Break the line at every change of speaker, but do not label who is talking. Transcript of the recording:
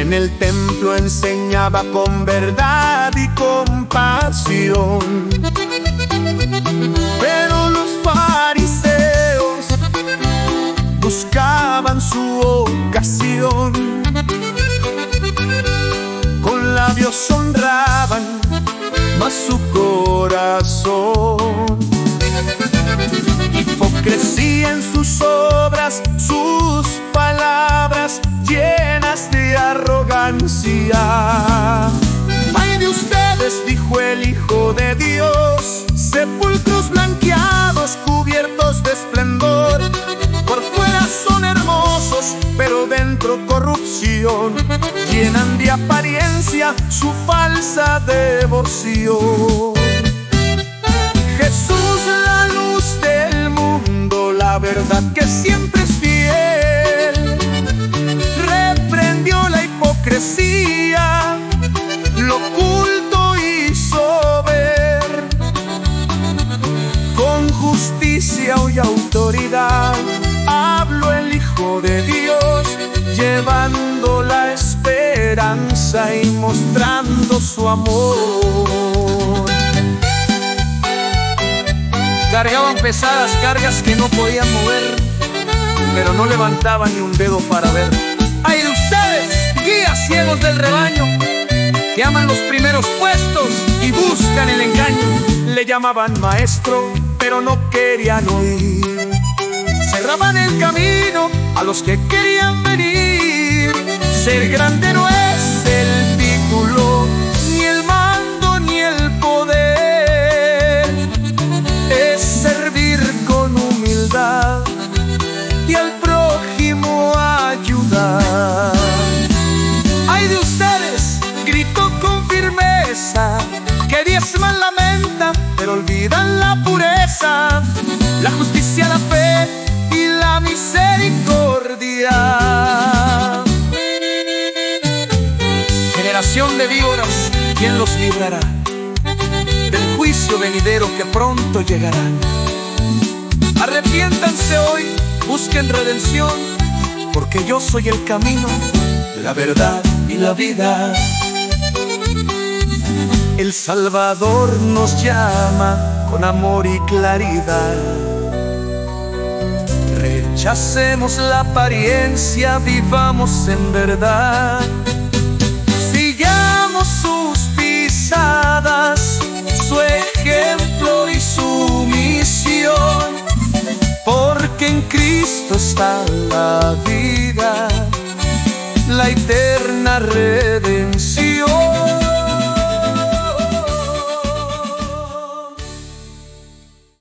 En el templo enseñaba con verdad y compasión. Pero los fariseos buscaban su ocasión. Con labios honraban, mas su corazón hipocresía en sus obras, sus palabras llenas de arrogancia. Ay de ustedes, dijo el Hijo de Dios, sepulcros blanqueados, cubiertos de esplendor. Por fuera son hermosos, pero dentro corrupción. Llenan de apariencia su falsa devoción. Jesús, la luz del mundo, la verdad que siempre es fiel, reprendió la hipocresía, lo oculto hizo ver. Con justicia y autoridad habló el Hijo de Dios, llevando la esperanza y mostrando su amor. Cargaban pesadas cargas que no podían mover, pero no levantaban ni un dedo para ver. ¡Ay de ustedes, guías ciegos del rebaño, que aman los primeros puestos y buscan el engaño! Le llamaban maestro, pero no querían oír. Cerraban el camino a los que querían venir. Ser grande no es el título, ni el mando, ni el poder. Es servir con humildad y al prójimo ayudar. Ay de ustedes, gritó con firmeza, que diezman la menta, pero olvidan la pureza, la justicia, la fe y la misericordia. Generación de víboras, ¿quién los librará del juicio venidero que pronto llegará? Arrepiéntanse hoy, busquen redención, porque yo soy el camino, la verdad y la vida. El Salvador nos llama con amor y claridad. Rechacemos la apariencia, vivamos en verdad. Sigamos sus pisadas, su ejemplo y su misión, porque en Cristo está la vida, la eterna redención.